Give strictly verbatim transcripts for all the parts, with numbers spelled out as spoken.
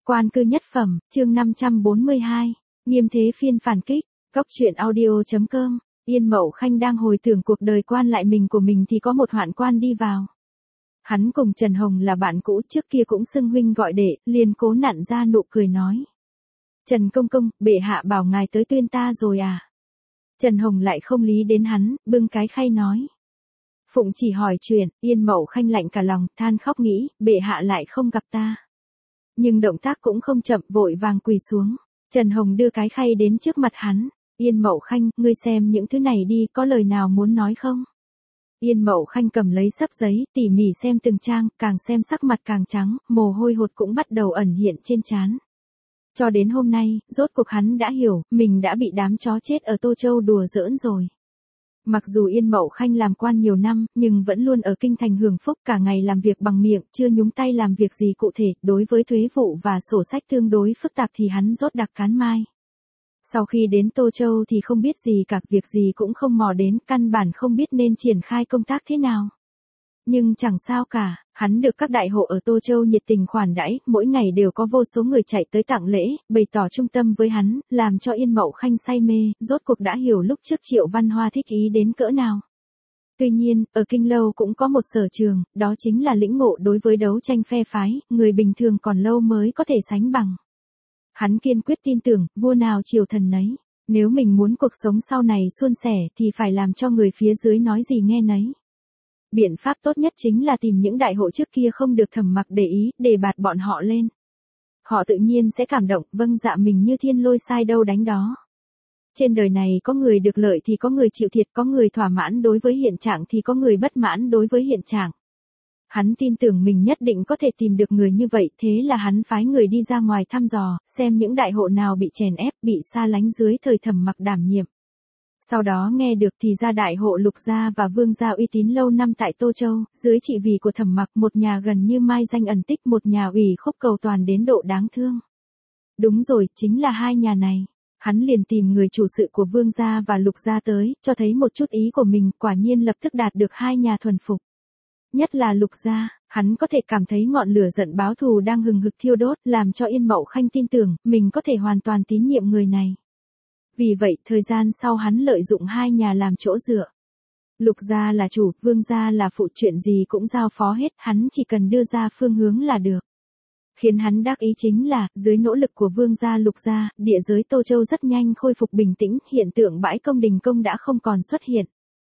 Quan cư nhất phẩm, chương năm trăm bốn mươi hai, Nghiêm Thế Phiên phản kích, Cốc truyện audio.com, Yên Mậu Khanh đang hồi tưởng cuộc đời quan lại mình của mình thì có một hoạn quan đi vào. Hắn cùng Trần Hồng là bạn cũ, trước kia cũng xưng huynh gọi đệ, liền cố nặn ra nụ cười nói. Trần công công, bệ hạ bảo ngài tới tuyên ta rồi à? Trần Hồng lại không lý đến hắn, bưng cái khay nói. Phụng chỉ hỏi chuyện, Yên Mậu Khanh lạnh cả lòng, than khóc nghĩ, bệ hạ lại không gặp ta. Nhưng động tác cũng không chậm, vội vàng quỳ xuống. Trần Hồng đưa cái khay đến trước mặt hắn. Yên Mậu Khanh, ngươi xem những thứ này đi, có lời nào muốn nói không? Yên Mậu Khanh cầm lấy xấp giấy, tỉ mỉ xem từng trang, càng xem sắc mặt càng trắng, mồ hôi hột cũng bắt đầu ẩn hiện trên trán. Cho đến hôm nay, rốt cuộc hắn đã hiểu, mình đã bị đám chó chết ở Tô Châu đùa giỡn rồi. Mặc dù Yên Mậu Khanh làm quan nhiều năm, nhưng vẫn luôn ở kinh thành hưởng phúc, cả ngày làm việc bằng miệng, chưa nhúng tay làm việc gì cụ thể, đối với thuế vụ và sổ sách tương đối phức tạp thì hắn rốt đặc cán mai. Sau khi đến Tô Châu thì không biết gì cả, việc gì cũng không mò đến, căn bản không biết nên triển khai công tác thế nào. Nhưng chẳng sao cả, hắn được các đại hộ ở Tô Châu nhiệt tình khoản đãi, mỗi ngày đều có vô số người chạy tới tặng lễ, bày tỏ trung tâm với hắn, làm cho Yên Mậu Khanh say mê, rốt cuộc đã hiểu lúc trước Triệu Văn Hoa thích ý đến cỡ nào. Tuy nhiên, ở Kinh Lâu cũng có một sở trường, đó chính là lĩnh ngộ đối với đấu tranh phe phái, người bình thường còn lâu mới có thể sánh bằng. Hắn kiên quyết tin tưởng, vua nào triều thần nấy. Nếu mình muốn cuộc sống sau này suôn sẻ thì phải làm cho người phía dưới nói gì nghe nấy. Biện pháp tốt nhất chính là tìm những đại hộ trước kia không được Thẩm Mặc để ý, đề bạt bọn họ lên. Họ tự nhiên sẽ cảm động, vâng dạ mình như thiên lôi sai đâu đánh đó. Trên đời này có người được lợi thì có người chịu thiệt, có người thỏa mãn đối với hiện trạng thì có người bất mãn đối với hiện trạng. Hắn tin tưởng mình nhất định có thể tìm được người như vậy, thế là hắn phái người đi ra ngoài thăm dò, xem những đại hộ nào bị chèn ép, bị xa lánh dưới thời Thẩm Mặc đảm nhiệm. Sau đó nghe được thì ra đại hộ Lục gia và Vương gia uy tín lâu năm tại Tô Châu, dưới trị vì của Thẩm Mặc, một nhà gần như mai danh ẩn tích, một nhà ủy khúc cầu toàn đến độ đáng thương. Đúng rồi, chính là hai nhà này. Hắn liền tìm người chủ sự của Vương gia và Lục gia tới, cho thấy một chút ý của mình, quả nhiên lập tức đạt được hai nhà thuần phục. Nhất là Lục gia, hắn có thể cảm thấy ngọn lửa giận báo thù đang hừng hực thiêu đốt, làm cho Yên Mậu Khanh tin tưởng, mình có thể hoàn toàn tín nhiệm người này. Vì vậy, thời gian sau hắn lợi dụng hai nhà làm chỗ dựa. Lục gia là chủ, Vương gia là phụ, chuyện gì cũng giao phó hết, hắn chỉ cần đưa ra phương hướng là được. Khiến hắn đắc ý chính là, dưới nỗ lực của Vương gia Lục gia, địa giới Tô Châu rất nhanh khôi phục bình tĩnh, hiện tượng bãi công đình công đã không còn xuất hiện.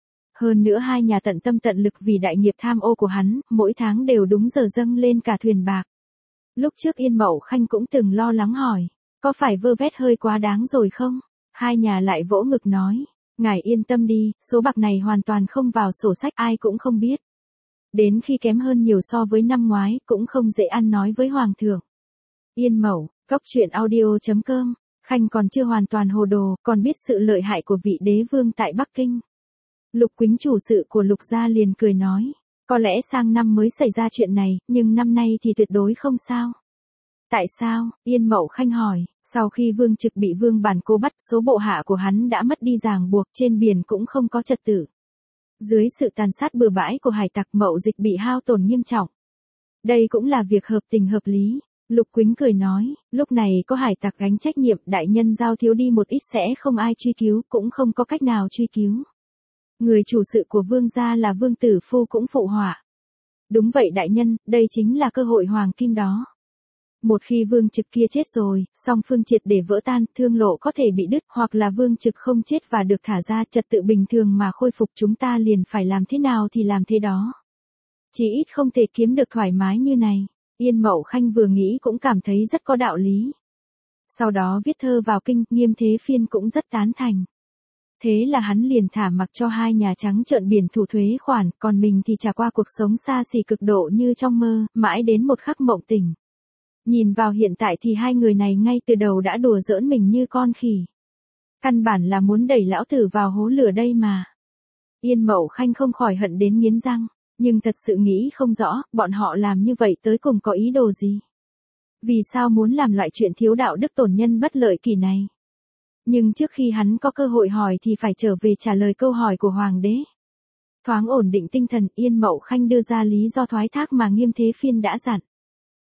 Hơn nữa hai nhà tận tâm tận lực vì đại nghiệp tham ô của hắn, mỗi tháng đều đúng giờ dâng lên cả thuyền bạc. Lúc trước Yên Mậu Khanh cũng từng lo lắng hỏi, có phải vơ vét hơi quá đáng rồi không? Hai nhà lại vỗ ngực nói, ngài yên tâm đi, số bạc này hoàn toàn không vào sổ sách, ai cũng không biết. Đến khi kém hơn nhiều so với năm ngoái, cũng không dễ ăn nói với Hoàng thượng. Yên Mậu, Cốc truyện audio.com, Khanh còn chưa hoàn toàn hồ đồ, còn biết sự lợi hại của vị đế vương tại Bắc Kinh. Lục Quýnh chủ sự của Lục gia liền cười nói, có lẽ sang năm mới xảy ra chuyện này, nhưng năm nay thì tuyệt đối không sao. Tại sao? Yên Mậu Khanh hỏi, sau khi Vương Trực bị Vương Bản Cô bắt, số bộ hạ của hắn đã mất đi ràng buộc, trên biển cũng không có trật tự. Dưới sự tàn sát bừa bãi của hải tặc, mậu dịch bị hao tổn nghiêm trọng. Đây cũng là việc hợp tình hợp lý. Lục Quýnh cười nói, lúc này có hải tặc gánh trách nhiệm, đại nhân giao thiếu đi một ít sẽ không ai truy cứu, cũng không có cách nào truy cứu. Người chủ sự của Vương gia là Vương Tử Phu cũng phụ họa. Đúng vậy đại nhân, đây chính là cơ hội hoàng kim đó. Một khi Vương Trực kia chết rồi, song phương triệt để vỡ tan, thương lộ có thể bị đứt, hoặc là Vương Trực không chết và được thả ra, trật tự bình thường mà khôi phục, chúng ta liền phải làm thế nào thì làm thế đó. Chỉ ít không thể kiếm được thoải mái như này. Yên Mậu Khanh vừa nghĩ cũng cảm thấy rất có đạo lý. Sau đó viết thơ vào kinh, Nghiêm Thế Phiên cũng rất tán thành. Thế là hắn liền thả mặc cho hai nhà trắng trợn biển thủ thuế khoản, còn mình thì trải qua cuộc sống xa xỉ cực độ như trong mơ, mãi đến một khắc mộng tỉnh. Nhìn vào hiện tại thì hai người này ngay từ đầu đã đùa giỡn mình như con khỉ. Căn bản là muốn đẩy lão tử vào hố lửa đây mà. Yên Mậu Khanh không khỏi hận đến nghiến răng, nhưng thật sự nghĩ không rõ, bọn họ làm như vậy tới cùng có ý đồ gì. Vì sao muốn làm loại chuyện thiếu đạo đức tổn nhân bất lợi kỳ này. Nhưng trước khi hắn có cơ hội hỏi thì phải trở về trả lời câu hỏi của Hoàng đế. Thoáng ổn định tinh thần, Yên Mậu Khanh đưa ra lý do thoái thác mà Nghiêm Thế Phiên đã dặn.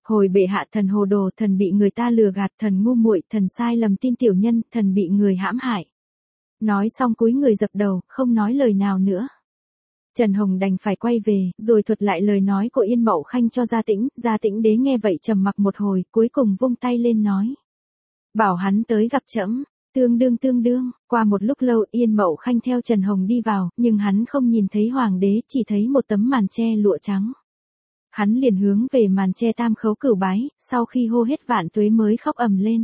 Hồi bệ hạ, thần hồ đồ, thần bị người ta lừa gạt, thần ngu muội, thần sai lầm tin tiểu nhân, thần bị người hãm hại. Nói xong cúi người dập đầu, không nói lời nào nữa. Trần Hồng đành phải quay về, rồi thuật lại lời nói của Yên Mậu Khanh cho Gia Tĩnh. Gia Tĩnh đế nghe vậy trầm mặc một hồi, cuối cùng vung tay lên nói: bảo hắn tới gặp trẫm. Tương đương tương đương, qua một lúc lâu Yên Mậu Khanh theo Trần Hồng đi vào, nhưng hắn không nhìn thấy hoàng đế, chỉ thấy một tấm màn che lụa trắng. Hắn liền hướng về màn che tam khấu cửu bái, sau khi hô hết vạn tuế mới khóc ầm lên.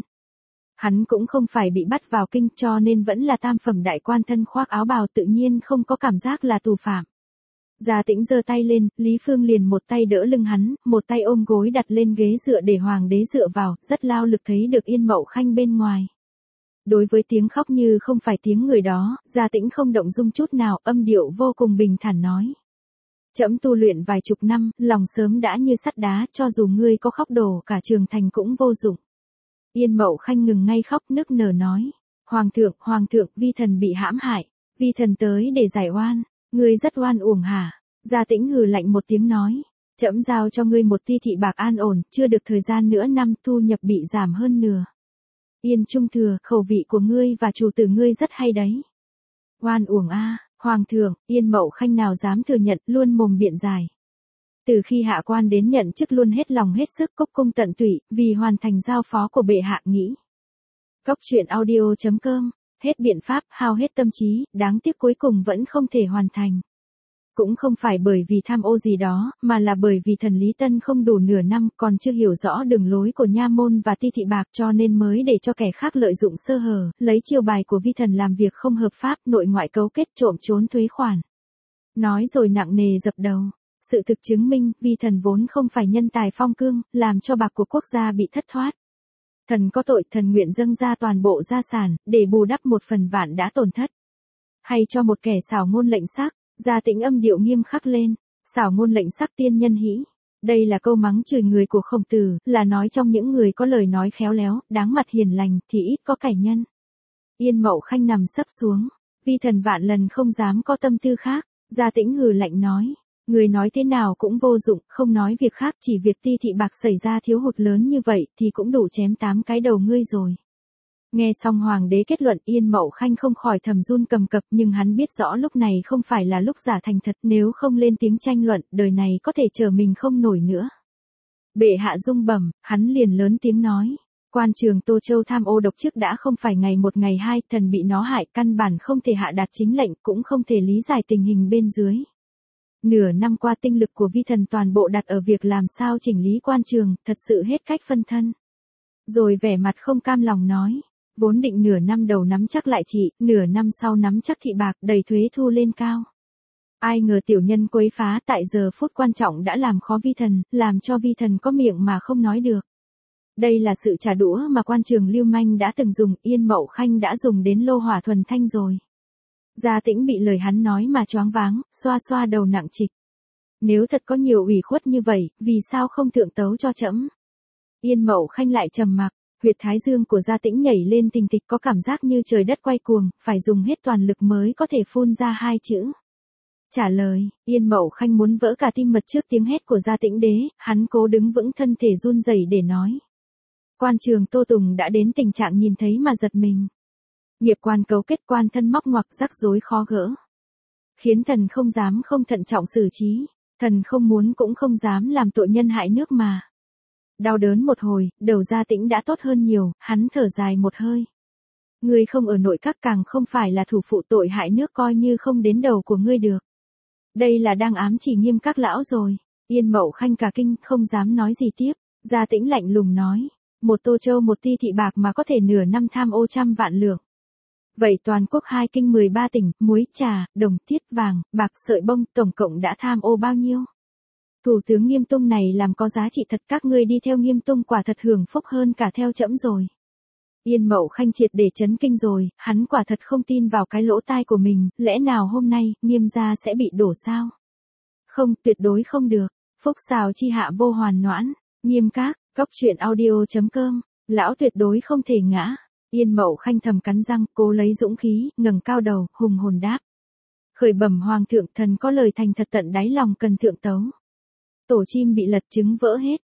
Hắn cũng không phải bị bắt vào kinh, cho nên vẫn là tam phẩm đại quan, thân khoác áo bào, tự nhiên không có cảm giác là tù phạm. Gia Tĩnh giơ tay lên, Lý Phương liền một tay đỡ lưng hắn, một tay ôm gối đặt lên ghế dựa để hoàng đế dựa vào, rất lao lực thấy được Yên Mậu Khanh bên ngoài. Đối với tiếng khóc như không phải tiếng người đó, Gia Tĩnh không động dung chút nào, âm điệu vô cùng bình thản nói: trẫm tu luyện vài chục năm, lòng sớm đã như sắt đá, cho dù ngươi có khóc đổ cả trường thành cũng vô dụng. Yên Mậu Khanh ngừng ngay khóc, nức nở nói: hoàng thượng, hoàng thượng, vi thần bị hãm hại, vi thần tới để giải oan. Ngươi rất oan uổng hả? Gia Tĩnh hừ lạnh một tiếng nói: trẫm giao cho ngươi một ti thị bạc an ổn, chưa được thời gian nữa năm, thu nhập bị giảm hơn nửa. Yên Trung Thừa, khẩu vị của ngươi và chủ tử ngươi rất hay đấy. Oan uổng a, hoàng thượng. Yên Mậu Khanh nào dám thừa nhận, luôn mồm biện giải. Từ khi hạ quan đến nhận chức luôn hết lòng hết sức, cốc cung tận tụy, vì hoàn thành giao phó của bệ hạ nghĩ. Cốc truyện audio chấm com, hết biện pháp, hao hết tâm trí, đáng tiếc cuối cùng vẫn không thể hoàn thành. Cũng không phải bởi vì tham ô gì đó, mà là bởi vì thần Lý Tân không đủ nửa năm, còn chưa hiểu rõ đường lối của nha môn và ti thị bạc, cho nên mới để cho kẻ khác lợi dụng sơ hở, lấy chiêu bài của vi thần làm việc không hợp pháp, nội ngoại cấu kết, trộm trốn thuế khoản. Nói rồi nặng nề dập đầu. Sự thực chứng minh, vi thần vốn không phải nhân tài phong cương, làm cho bạc của quốc gia bị thất thoát. Thần có tội, thần nguyện dâng ra toàn bộ gia sản, để bù đắp một phần vạn đã tổn thất. Hay cho một kẻ xảo ngôn lệnh sắc. Gia Tĩnh âm điệu nghiêm khắc lên: xảo ngôn lệnh sắc, tiên nhân hĩ. Đây là câu mắng chửi người của Khổng Tử, là nói trong những người có lời nói khéo léo, đáng mặt hiền lành, thì ít có cải nhân. Yên Mậu Khanh nằm sấp xuống: vi thần vạn lần không dám có tâm tư khác. Gia Tĩnh hừ lạnh nói: người nói thế nào cũng vô dụng, không nói việc khác, chỉ việc ti thị bạc xảy ra thiếu hụt lớn như vậy, thì cũng đủ chém tám cái đầu ngươi rồi. Nghe xong hoàng đế kết luận, Yên Mậu Khanh không khỏi thầm run cầm cập, nhưng hắn biết rõ lúc này không phải là lúc giả thành thật, nếu không lên tiếng tranh luận, đời này có thể chờ mình không nổi nữa. Bệ hạ rung bẩm, hắn liền lớn tiếng nói: quan trường Tô Châu tham ô độc chức đã không phải ngày một ngày hai, thần bị nó hại, căn bản không thể hạ đạt chính lệnh, cũng không thể lý giải tình hình bên dưới. Nửa năm qua tinh lực của vi thần toàn bộ đặt ở việc làm sao chỉnh lý quan trường, thật sự hết cách phân thân. Rồi vẻ mặt không cam lòng nói: vốn định nửa năm đầu nắm chắc lại trị, nửa năm sau nắm chắc thị bạc, đẩy thuế thu lên cao. Ai ngờ tiểu nhân quấy phá, tại giờ phút quan trọng đã làm khó vi thần, làm cho vi thần có miệng mà không nói được. Đây là sự trả đũa mà quan trường lưu manh đã từng dùng, Yên Mậu Khanh đã dùng đến lô hỏa thuần thanh rồi. Gia Tĩnh bị lời hắn nói mà choáng váng, xoa xoa đầu nặng trịch. Nếu thật có nhiều ủy khuất như vậy, vì sao không thượng tấu cho trẫm? Yên Mậu Khanh lại trầm mặc. Huyệt thái dương của Gia Tĩnh nhảy lên tình tịch, có cảm giác như trời đất quay cuồng, phải dùng hết toàn lực mới có thể phun ra hai chữ. Trả lời. Yên Mậu Khanh muốn vỡ cả tim mật trước tiếng hét của Gia Tĩnh đế, hắn cố đứng vững, thân thể run rẩy để nói. Quan trường Tô Tùng đã đến tình trạng nhìn thấy mà giật mình. Nghiệp quan cấu kết, quan thân móc ngoặc, rắc rối khó gỡ. Khiến thần không dám không thận trọng xử trí, thần không muốn cũng không dám làm tội nhân hại nước mà. Đau đớn một hồi, đầu Gia Tĩnh đã tốt hơn nhiều, hắn thở dài một hơi. Ngươi không ở nội các, càng không phải là thủ phụ, tội hại nước coi như không đến đầu của ngươi được. Đây là đang ám chỉ nghiêm các lão rồi. Yên Mậu Khanh cả kinh, không dám nói gì tiếp. Gia Tĩnh lạnh lùng nói: một Tô Châu một ti thị bạc mà có thể nửa năm tham ô trăm vạn lượng. Vậy toàn quốc hai kinh mười ba tỉnh, muối, trà, đồng, thiết, vàng, bạc, sợi bông, tổng cộng đã tham ô bao nhiêu? Thủ tướng Nghiêm Tung này làm có giá trị thật, các ngươi đi theo Nghiêm Tung quả thật hưởng phúc hơn cả theo trẫm rồi. Yên Mậu Khanh triệt để chấn kinh rồi, hắn quả thật không tin vào cái lỗ tai của mình, lẽ nào hôm nay, Nghiêm gia sẽ bị đổ sao? Không, tuyệt đối không được. Phúc xào chi hạ vô hoàn noãn. Nghiêm các, cốc truyện audio chấm com, lão tuyệt đối không thể ngã. Yên Mậu Khanh thầm cắn răng, cố lấy dũng khí, ngẩng cao đầu, hùng hồn đáp. Khởi bẩm hoàng thượng, thần có lời thành thật tận đáy lòng cần thượng tấu. Tổ chim bị lật, trứng vỡ hết.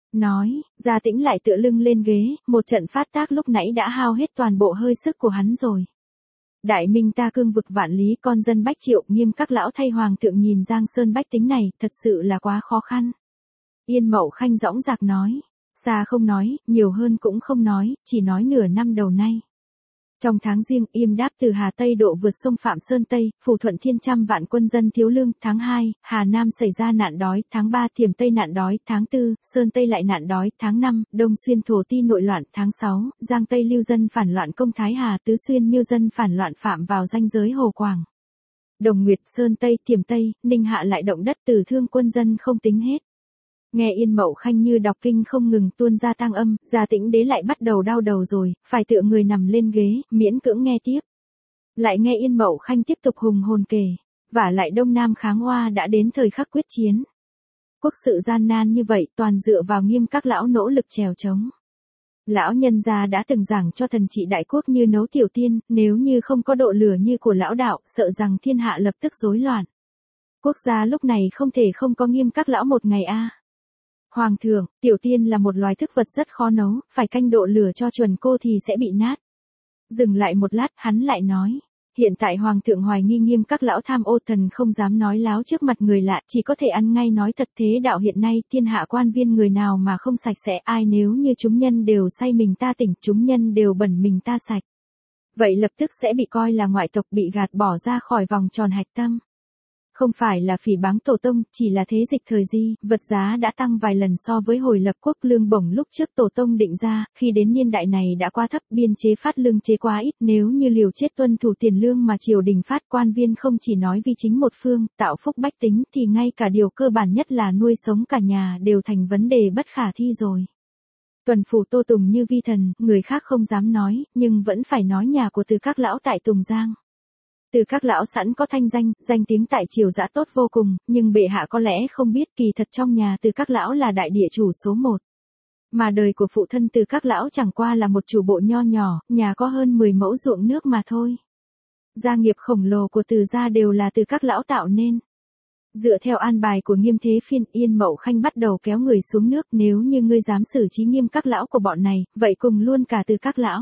Nói, Gia Tĩnh lại tựa lưng lên ghế, một trận phát tác lúc nãy đã hao hết toàn bộ hơi sức của hắn rồi. Đại minh ta cương vực vạn lý, con dân bách triệu, nghiêm các lão thay hoàng thượng nhìn Giang Sơn bách tính này, thật sự là quá khó khăn. Yên Mậu Khanh dõng dạc nói, xa không nói, nhiều hơn cũng không nói, chỉ nói nửa năm đầu nay. Trong tháng Giêng, Yêm Đáp từ Hà Tây độ vượt sông Phạm Sơn Tây, phủ thuận thiên trăm vạn quân dân thiếu lương. Tháng hai, Hà Nam xảy ra nạn đói. Tháng ba, Thiểm Tây nạn đói. Tháng tư, Sơn Tây lại nạn đói. Tháng năm, Đông Xuyên thổ ti nội loạn. Tháng sáu, Giang Tây lưu dân phản loạn công Thái Hà. Tứ Xuyên miêu dân phản loạn phạm vào ranh giới Hồ Quảng. Đồng Nguyệt, Sơn Tây, Thiểm Tây, Ninh Hạ lại động đất tử thương quân dân không tính hết. Nghe Yên Mậu Khanh như đọc kinh không ngừng tuôn ra tang âm, Gia Tĩnh đế lại bắt đầu đau đầu rồi, phải tựa người nằm lên ghế, miễn cưỡng nghe tiếp. Lại nghe Yên Mậu Khanh tiếp tục hùng hồn kể, vả lại Đông Nam kháng oa đã đến thời khắc quyết chiến. Quốc sự gian nan như vậy toàn dựa vào Nghiêm các lão nỗ lực trèo trống. Lão nhân gia đã từng giảng cho thần trị đại quốc như nấu tiểu tiên, nếu như không có độ lửa như của lão đạo, sợ rằng thiên hạ lập tức rối loạn. Quốc gia lúc này không thể không có Nghiêm các lão một ngày a. Hoàng thượng, tiểu tiên là một loài thức vật rất khó nấu, phải canh độ lửa cho chuẩn cô thì sẽ bị nát. Dừng lại một lát, hắn lại nói, hiện tại hoàng thượng hoài nghi Nghiêm các lão tham ô, thần không dám nói láo trước mặt người lạ, chỉ có thể ăn ngay nói thật. Thế đạo hiện nay thiên hạ quan viên người nào mà không sạch sẽ, ai nếu như chúng nhân đều say mình ta tỉnh, chúng nhân đều bẩn mình ta sạch. Vậy lập tức sẽ bị coi là ngoại tộc, bị gạt bỏ ra khỏi vòng tròn hạch tâm. Không phải là phỉ báng tổ tông, chỉ là thế dịch thời di, vật giá đã tăng vài lần so với hồi lập quốc. Lương bổng lúc trước tổ tông định ra, khi đến niên đại này đã quá thấp, biên chế phát lương chế quá ít, nếu như liều chết tuân thủ tiền lương mà triều đình phát, quan viên không chỉ nói vì chính một phương, tạo phúc bách tính, thì ngay cả điều cơ bản nhất là nuôi sống cả nhà đều thành vấn đề bất khả thi rồi. Tuần phủ Tô Tùng như vi thần, người khác không dám nói, nhưng vẫn phải nói nhà của Từ các lão tại Tùng Giang. Từ các lão sẵn có thanh danh, danh tiếng tại triều giã tốt vô cùng, nhưng bệ hạ có lẽ không biết kỳ thật trong nhà Từ các lão là đại địa chủ số một. Mà đời của phụ thân Từ các lão chẳng qua là một chủ bộ nho nhỏ, nhà có hơn mười mẫu ruộng nước mà thôi. Gia nghiệp khổng lồ của Từ gia đều là Từ các lão tạo nên. Dựa theo an bài của Nghiêm Thế Phiên, Yên Mậu Khanh bắt đầu kéo người xuống nước, nếu như ngươi dám xử trí Nghiêm các lão của bọn này, vậy cùng luôn cả Từ các lão.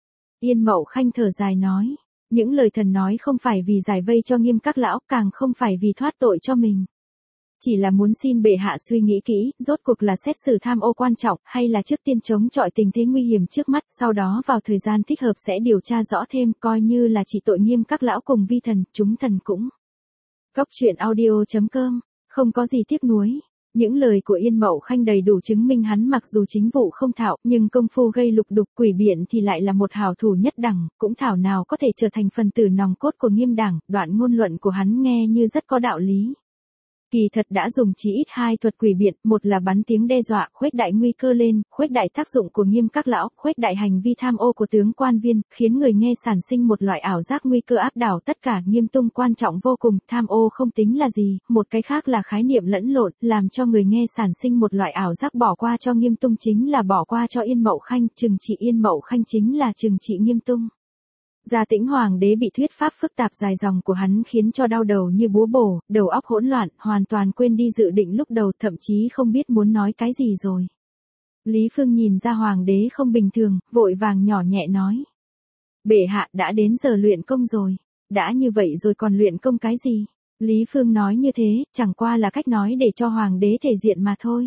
Yên Mậu Khanh thở dài nói. Những lời thần nói không phải vì giải vây cho Nghiêm các lão, càng không phải vì thoát tội cho mình. Chỉ là muốn xin bệ hạ suy nghĩ kỹ, rốt cuộc là xét xử tham ô quan trọng, hay là trước tiên chống chọi tình thế nguy hiểm trước mắt, sau đó vào thời gian thích hợp sẽ điều tra rõ thêm, coi như là chỉ tội Nghiêm các lão cùng vi thần, chúng thần cũng. Cốc truyện audio chấm com, không có gì tiếc nuối. Những lời của Yên Mậu Khanh đầy đủ chứng minh hắn mặc dù chính vụ không thạo, nhưng công phu gây lục đục quỷ biện thì lại là một hảo thủ nhất đẳng, cũng thảo nào có thể trở thành phần tử nòng cốt của Nghiêm đảng. Đoạn ngôn luận của hắn nghe như rất có đạo lý. Kỳ thật đã dùng chí ít hai thuật quỷ biện, một là bắn tiếng đe dọa, khuếch đại nguy cơ lên, khuếch đại tác dụng của Nghiêm các lão, khuếch đại hành vi tham ô của tướng quan viên, khiến người nghe sản sinh một loại ảo giác nguy cơ áp đảo tất cả. Nghiêm tung quan trọng vô cùng, tham ô không tính là gì, một cái khác là khái niệm lẫn lộn, làm cho người nghe sản sinh một loại ảo giác bỏ qua cho Nghiêm tung chính là bỏ qua cho Yên Mậu Khanh, trừng trị Yên Mậu Khanh chính là trừng trị Nghiêm tung. Gia Tĩnh hoàng đế bị thuyết pháp phức tạp dài dòng của hắn khiến cho đau đầu như búa bổ, đầu óc hỗn loạn, hoàn toàn quên đi dự định lúc đầu, thậm chí không biết muốn nói cái gì rồi. Lý Phương nhìn ra hoàng đế không bình thường, vội vàng nhỏ nhẹ nói. Bệ hạ đã đến giờ luyện công rồi, đã như vậy rồi còn luyện công cái gì? Lý Phương nói như thế, chẳng qua là cách nói để cho hoàng đế thể diện mà thôi.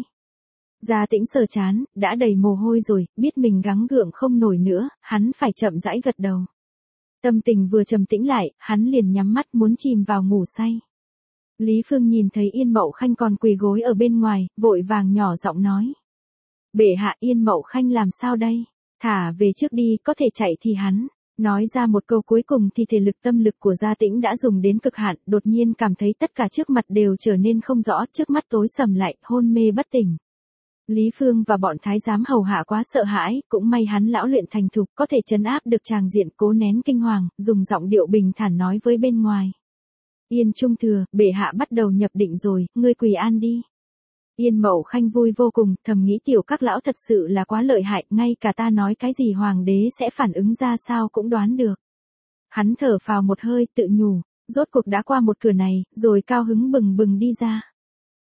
Gia Tĩnh sờ chán, đã đầy mồ hôi rồi, biết mình gắng gượng không nổi nữa, hắn phải chậm rãi gật đầu. Tâm tình vừa trầm tĩnh lại, hắn liền nhắm mắt muốn chìm vào ngủ say. Lý Phương nhìn thấy Yên Mậu Khanh còn quỳ gối ở bên ngoài, vội vàng nhỏ giọng nói. Bệ hạ, Yên Mậu Khanh làm sao đây? Thả về trước đi, có thể chạy thì hắn. Nói ra một câu cuối cùng thì thể lực tâm lực của Gia Tĩnh đã dùng đến cực hạn, đột nhiên cảm thấy tất cả trước mặt đều trở nên không rõ, trước mắt tối sầm lại, hôn mê bất tỉnh. Lý Phương và bọn thái giám hầu hạ quá sợ hãi, cũng may hắn lão luyện thành thục, có thể trấn áp được tràng diện, cố nén kinh hoàng, dùng giọng điệu bình thản nói với bên ngoài. Yên Trung Thừa, bệ hạ bắt đầu nhập định rồi, ngươi quỳ an đi. Yên Mậu Khanh vui vô cùng, thầm nghĩ tiểu các lão thật sự là quá lợi hại, ngay cả ta nói cái gì hoàng đế sẽ phản ứng ra sao cũng đoán được. Hắn thở phào một hơi, tự nhủ, rốt cuộc đã qua một cửa này, rồi cao hứng bừng bừng đi ra.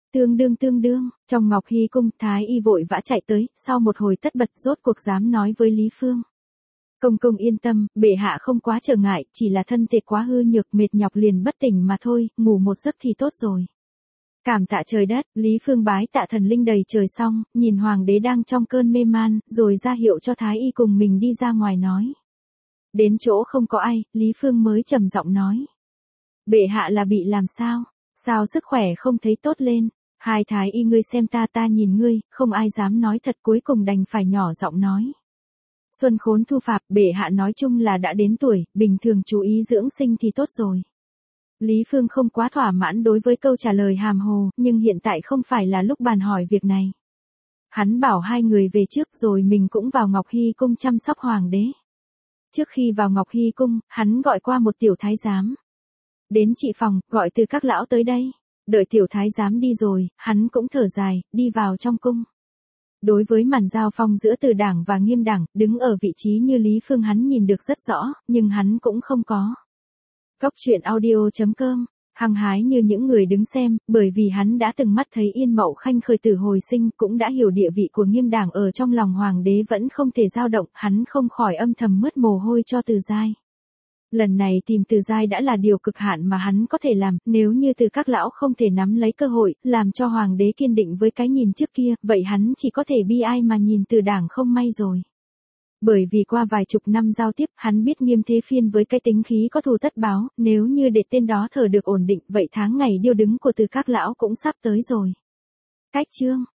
Tương đương tương đương, trong Ngọc Hy cung, Thái y vội vã chạy tới, sau một hồi tất bật rốt cuộc dám nói với Lý Phương. Công công yên tâm, bệ hạ không quá trở ngại, chỉ là thân thể quá hư nhược mệt nhọc liền bất tỉnh mà thôi, ngủ một giấc thì tốt rồi. Cảm tạ trời đất, Lý Phương bái tạ thần linh đầy trời xong, nhìn hoàng đế đang trong cơn mê man, rồi ra hiệu cho Thái y cùng mình đi ra ngoài nói. Đến chỗ không có ai, Lý Phương mới trầm giọng nói. Bệ hạ là bị làm sao? Sao sức khỏe không thấy tốt lên? Hai Thái y ngươi xem ta ta nhìn ngươi, không ai dám nói thật cuối cùng đành phải nhỏ giọng nói. Xuân khốn thu phạt, bệ hạ nói chung là đã đến tuổi, bình thường chú ý dưỡng sinh thì tốt rồi. Lý Phương không quá thỏa mãn đối với câu trả lời hàm hồ, nhưng hiện tại không phải là lúc bàn hỏi việc này. Hắn bảo hai người về trước rồi mình cũng vào Ngọc Hy cung chăm sóc hoàng đế. Trước khi vào Ngọc Hy cung, hắn gọi qua một tiểu thái giám. Đến chị phòng, gọi từ các lão tới đây. Đợi tiểu thái giám đi rồi, hắn cũng thở dài, đi vào trong cung. Đối với màn giao phong giữa Từ đảng và Nghiêm đảng, đứng ở vị trí như Lý Phương hắn nhìn được rất rõ, nhưng hắn cũng không có. Góc truyện audio chấm com, hăng hái như những người đứng xem, bởi vì hắn đã từng mắt thấy Yên Mậu Khanh khởi tử hồi sinh, cũng đã hiểu địa vị của Nghiêm đảng ở trong lòng hoàng đế vẫn không thể dao động, hắn không khỏi âm thầm mướt mồ hôi cho Từ Giai. Lần này tìm Từ Giai đã là điều cực hạn mà hắn có thể làm, nếu như Từ các lão không thể nắm lấy cơ hội, làm cho hoàng đế kiên định với cái nhìn trước kia, vậy hắn chỉ có thể bi ai mà nhìn Từ đảng không may rồi. Bởi vì qua vài chục năm giao tiếp, hắn biết Nghiêm Thế Phiên với cái tính khí có thù tất báo, nếu như để tên đó thở được ổn định, vậy tháng ngày điêu đứng của Từ các lão cũng sắp tới rồi. Cách chương